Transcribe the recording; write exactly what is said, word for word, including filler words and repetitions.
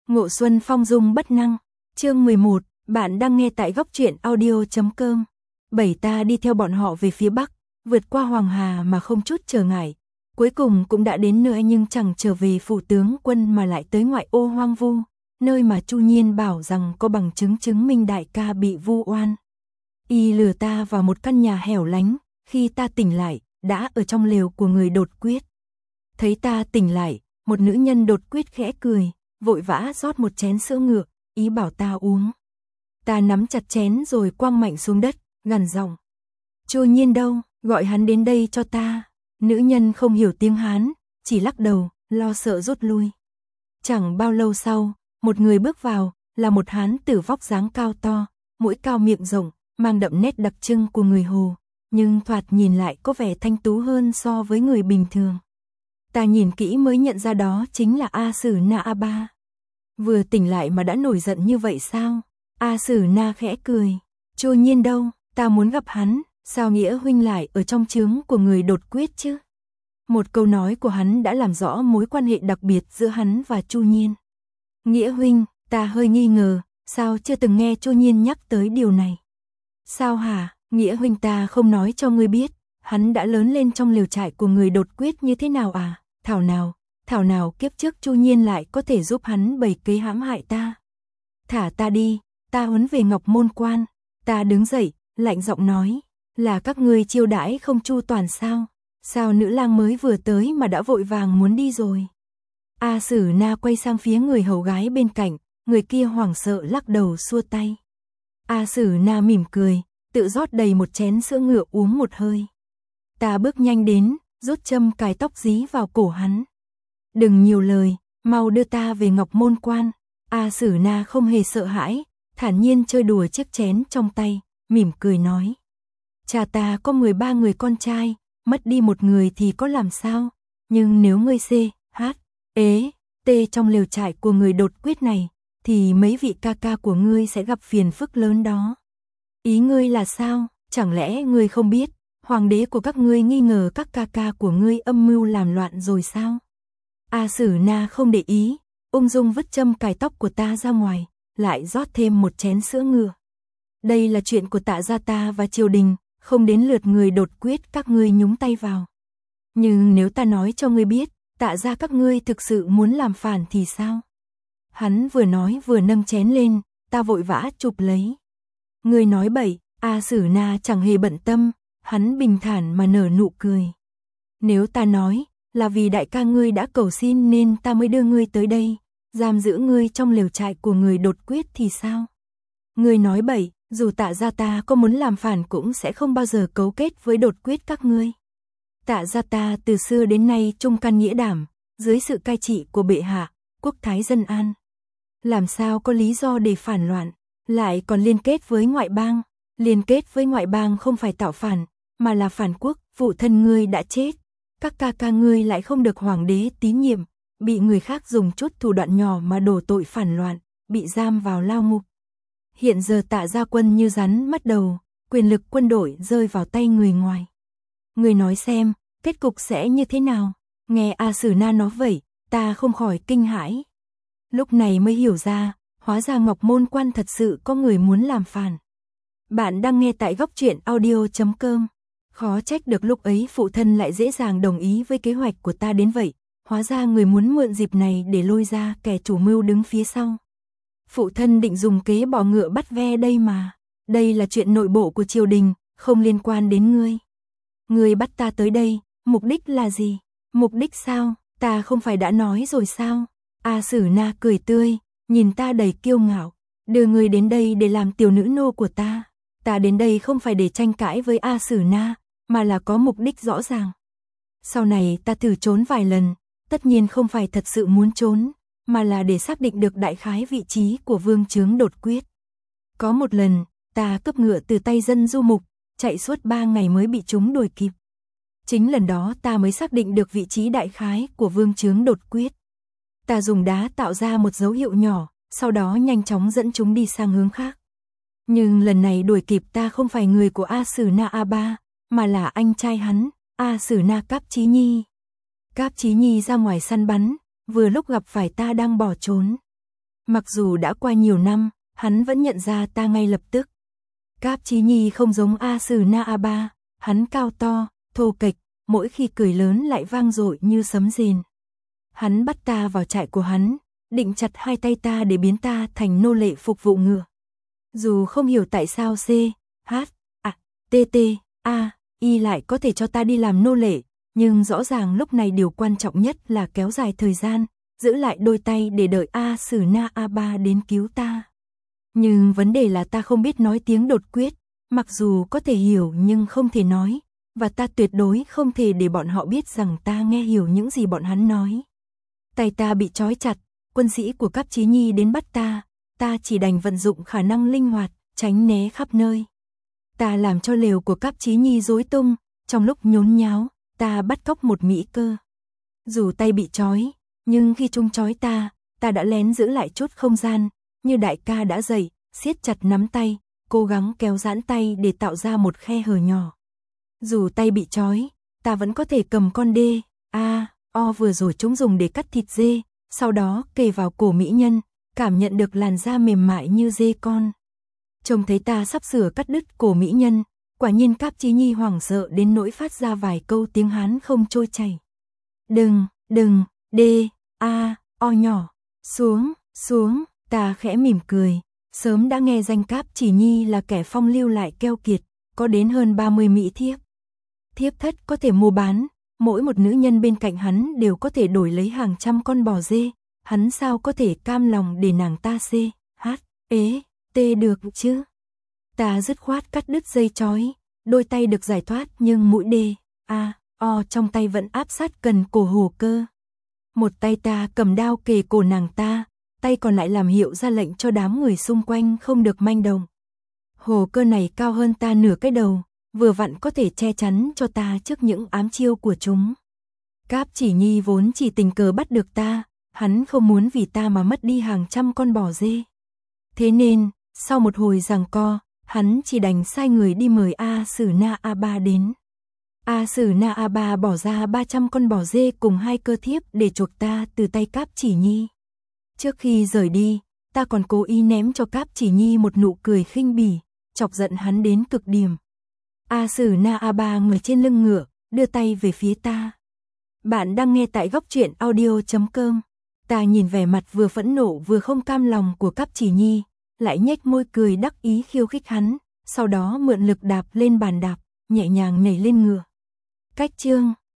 Ngộ xuân phong dung bất năng. Chương mười một, bạn đang nghe tại góc truyện audio chấm com. Bảy ta đi theo bọn họ về phía bắc, vượt qua Hoàng Hà mà không chút trở ngại. Cuối cùng cũng đã đến nơi nhưng chẳng trở về phủ tướng quân mà lại tới ngoại ô hoang vu, nơi mà Chu Nhiên bảo rằng có bằng chứng chứng minh đại ca bị vu oan. Y lừa ta vào một căn nhà hẻo lánh, khi ta tỉnh lại, đã ở trong lều của người đột quyết. Thấy ta tỉnh lại, một nữ nhân đột quyết khẽ cười, vội vã rót một chén sữa ngựa, ý bảo ta uống. Ta nắm chặt chén rồi quăng mạnh xuống đất, gằn giọng: Chu Nhiên đâu, gọi hắn đến đây cho ta. Nữ nhân không hiểu tiếng Hán, chỉ lắc đầu, lo sợ rút lui. Chẳng bao lâu sau, một người bước vào, là một hán tử vóc dáng cao to, mũi cao miệng rộng, mang đậm nét đặc trưng của người Hồ, nhưng thoạt nhìn lại có vẻ thanh tú hơn so với người bình thường. Ta nhìn kỹ mới nhận ra đó chính là A Sử Na A Ba. Vừa tỉnh lại mà đã nổi giận như vậy sao? A Sử Na khẽ cười. Chu Nhiên đâu, ta muốn gặp hắn, sao Nghĩa huynh lại ở trong trướng của người đột quyết chứ? Một câu nói của hắn đã làm rõ mối quan hệ đặc biệt giữa hắn và Chu Nhiên. Nghĩa huynh, ta hơi nghi ngờ, sao chưa từng nghe Chu Nhiên nhắc tới điều này? Sao hả? Nghĩa huynh ta không nói cho ngươi biết, hắn đã lớn lên trong lều trại của người đột quyết như thế nào à? Thảo nào, thảo nào kiếp trước Chu Nhiên lại có thể giúp hắn bày kế hãm hại ta. Thả ta đi, ta huấn về Ngọc Môn Quan. Ta đứng dậy, lạnh giọng nói, là các ngươi chiêu đãi không chu toàn sao? Sao nữ lang mới vừa tới mà đã vội vàng muốn đi rồi? A Sử Na quay sang phía người hầu gái bên cạnh, người kia hoảng sợ lắc đầu xua tay. A Sử Na mỉm cười, tự rót đầy một chén sữa ngựa uống một hơi. Ta bước nhanh đến, rút châm cài tóc dí vào cổ hắn. Đừng nhiều lời, mau đưa ta về Ngọc Môn Quan. A Sử Na không hề sợ hãi, thản nhiên chơi đùa chiếc chén trong tay, mỉm cười nói. Cha ta có mười ba người con trai, mất đi một người thì có làm sao? Nhưng nếu ngươi C, H, ế, T trong lều trại của người đột quyết này, thì mấy vị ca ca của ngươi sẽ gặp phiền phức lớn đó. Ý ngươi là sao? Chẳng lẽ ngươi không biết, hoàng đế của các ngươi nghi ngờ các ca ca của ngươi âm mưu làm loạn rồi sao? A Sử Na không để ý, ung dung vứt châm cài tóc của ta ra ngoài, lại rót thêm một chén sữa ngựa. Đây là chuyện của Tạ gia ta và triều đình, không đến lượt người đột quyết các ngươi nhúng tay vào. Nhưng nếu ta nói cho ngươi biết, Tạ gia các ngươi thực sự muốn làm phản thì sao? Hắn vừa nói vừa nâng chén lên, ta vội vã chụp lấy. Ngươi nói bậy, A Sử Na chẳng hề bận tâm, hắn bình thản mà nở nụ cười. Nếu ta nói, là vì đại ca ngươi đã cầu xin nên ta mới đưa ngươi tới đây, giam giữ ngươi trong lều trại của người đột quyết thì sao? Ngươi nói bậy, dù Tạ gia ta có muốn làm phản cũng sẽ không bao giờ cấu kết với đột quyết các ngươi. Tạ gia ta từ xưa đến nay trung can nghĩa đảm, dưới sự cai trị của bệ hạ, quốc thái dân an. Làm sao có lý do để phản loạn, lại còn liên kết với ngoại bang? Liên kết với ngoại bang không phải tạo phản, mà là phản quốc. Phụ thân ngươi đã chết, các ca ca ngươi lại không được hoàng đế tín nhiệm, bị người khác dùng chút thủ đoạn nhỏ mà đổ tội phản loạn, bị giam vào lao ngục. Hiện giờ Tạ gia quân như rắn mất đầu, quyền lực quân đội rơi vào tay người ngoài. Ngươi nói xem, kết cục sẽ như thế nào? Nghe A Sử Na nói vậy, ta không khỏi kinh hãi. Lúc này mới hiểu ra, hóa ra Ngọc Môn Quan thật sự có người muốn làm phản. Bạn đang nghe tại góc truyện audio chấm com. Khó trách được lúc ấy phụ thân lại dễ dàng đồng ý với kế hoạch của ta đến vậy, hóa ra người muốn mượn dịp này để lôi ra kẻ chủ mưu đứng phía sau. Phụ thân định dùng kế bọ ngựa bắt ve đây mà, đây là chuyện nội bộ của triều đình, không liên quan đến ngươi. Ngươi bắt ta tới đây, mục đích là gì? Mục đích sao? Ta không phải đã nói rồi sao? A Sử Na cười tươi, nhìn ta đầy kiêu ngạo, đưa ngươi đến đây để làm tiểu nữ nô của ta. Ta đến đây không phải để tranh cãi với A Sử Na, mà là có mục đích rõ ràng. Sau này ta thử trốn vài lần, tất nhiên không phải thật sự muốn trốn, mà là để xác định được đại khái vị trí của vương chướng đột quyết. Có một lần, ta cướp ngựa từ tay dân du mục, chạy suốt ba ngày mới bị chúng đuổi kịp. Chính lần đó ta mới xác định được vị trí đại khái của vương chướng đột quyết. Ta dùng đá tạo ra một dấu hiệu nhỏ, sau đó nhanh chóng dẫn chúng đi sang hướng khác. Nhưng lần này đuổi kịp ta không phải người của A Sử Na A Ba, mà là anh trai hắn, A Sử Na Cáp Chí Nhi. Cáp Chí Nhi ra ngoài săn bắn, vừa lúc gặp phải ta đang bỏ trốn. Mặc dù đã qua nhiều năm, hắn vẫn nhận ra ta ngay lập tức. Cáp Chí Nhi không giống A Sử Na A Ba, hắn cao to, thô kệch, mỗi khi cười lớn lại vang dội như sấm rền. Hắn bắt ta vào trại của hắn, định chặt hai tay ta để biến ta thành nô lệ phục vụ ngựa. Dù không hiểu tại sao C, H, A, T, T, A, Y lại có thể cho ta đi làm nô lệ, nhưng rõ ràng lúc này điều quan trọng nhất là kéo dài thời gian, giữ lại đôi tay để đợi A Sử Na A Ba đến cứu ta. Nhưng vấn đề là ta không biết nói tiếng đột quyết, mặc dù có thể hiểu nhưng không thể nói, và ta tuyệt đối không thể để bọn họ biết rằng ta nghe hiểu những gì bọn hắn nói. Tay ta bị trói chặt, quân sĩ của Cáp Chí Nhi đến bắt ta, ta chỉ đành vận dụng khả năng linh hoạt, tránh né khắp nơi. Ta làm cho lều của Cáp Chí Nhi rối tung, trong lúc nhốn nháo, ta bắt cóc một mỹ cơ. Dù tay bị trói, nhưng khi chúng trói ta, ta đã lén giữ lại chút không gian, như đại ca đã dạy, siết chặt nắm tay, cố gắng kéo giãn tay để tạo ra một khe hở nhỏ. Dù tay bị trói, ta vẫn có thể cầm con đê, a, o vừa rồi chúng dùng để cắt thịt dê, sau đó kề vào cổ mỹ nhân, cảm nhận được làn da mềm mại như dê con. Trông thấy ta sắp sửa cắt đứt cổ mỹ nhân, quả nhiên Cáp Chí Nhi hoảng sợ đến nỗi phát ra vài câu tiếng Hán không trôi chảy. Đừng, đừng, đê, a, o nhỏ, xuống, xuống, ta khẽ mỉm cười, sớm đã nghe danh Cáp Chí Nhi là kẻ phong lưu lại keo kiệt, có đến hơn ba mươi mỹ thiếp. Thiếp thất có thể mua bán, mỗi một nữ nhân bên cạnh hắn đều có thể đổi lấy hàng trăm con bò dê, hắn sao có thể cam lòng để nàng ta C, H, ế, T được chứ? Ta dứt khoát cắt đứt dây trói, đôi tay được giải thoát nhưng mũi đê, a, o trong tay vẫn áp sát gần cổ Hồ Cơ. Một tay ta cầm đao kề cổ nàng ta, tay còn lại làm hiệu ra lệnh cho đám người xung quanh không được manh động. Hồ Cơ này cao hơn ta nửa cái đầu, vừa vặn có thể che chắn cho ta trước những ám chiêu của chúng. Cáp Chí Nhi vốn chỉ tình cờ bắt được ta, hắn không muốn vì ta mà mất đi hàng trăm con bò dê. Thế nên, sau một hồi giằng co, hắn chỉ đành sai người đi mời A Sử Na A Ba đến. A Sử Na A Ba bỏ ra ba trăm con bò dê cùng hai cơ thiếp để chuộc ta từ tay Cáp Chí Nhi. Trước khi rời đi, ta còn cố ý ném cho Cáp Chí Nhi một nụ cười khinh bỉ, chọc giận hắn đến cực điểm. A Sử Na A Ba ngồi trên lưng ngựa, đưa tay về phía ta. Bạn đang nghe tại góc truyện audio chấm com. Ta nhìn vẻ mặt vừa phẫn nộ vừa không cam lòng của Cáp Chí Nhi, lại nhếch môi cười đắc ý khiêu khích hắn, sau đó mượn lực đạp lên bàn đạp, nhẹ nhàng nhảy lên ngựa. Cách chương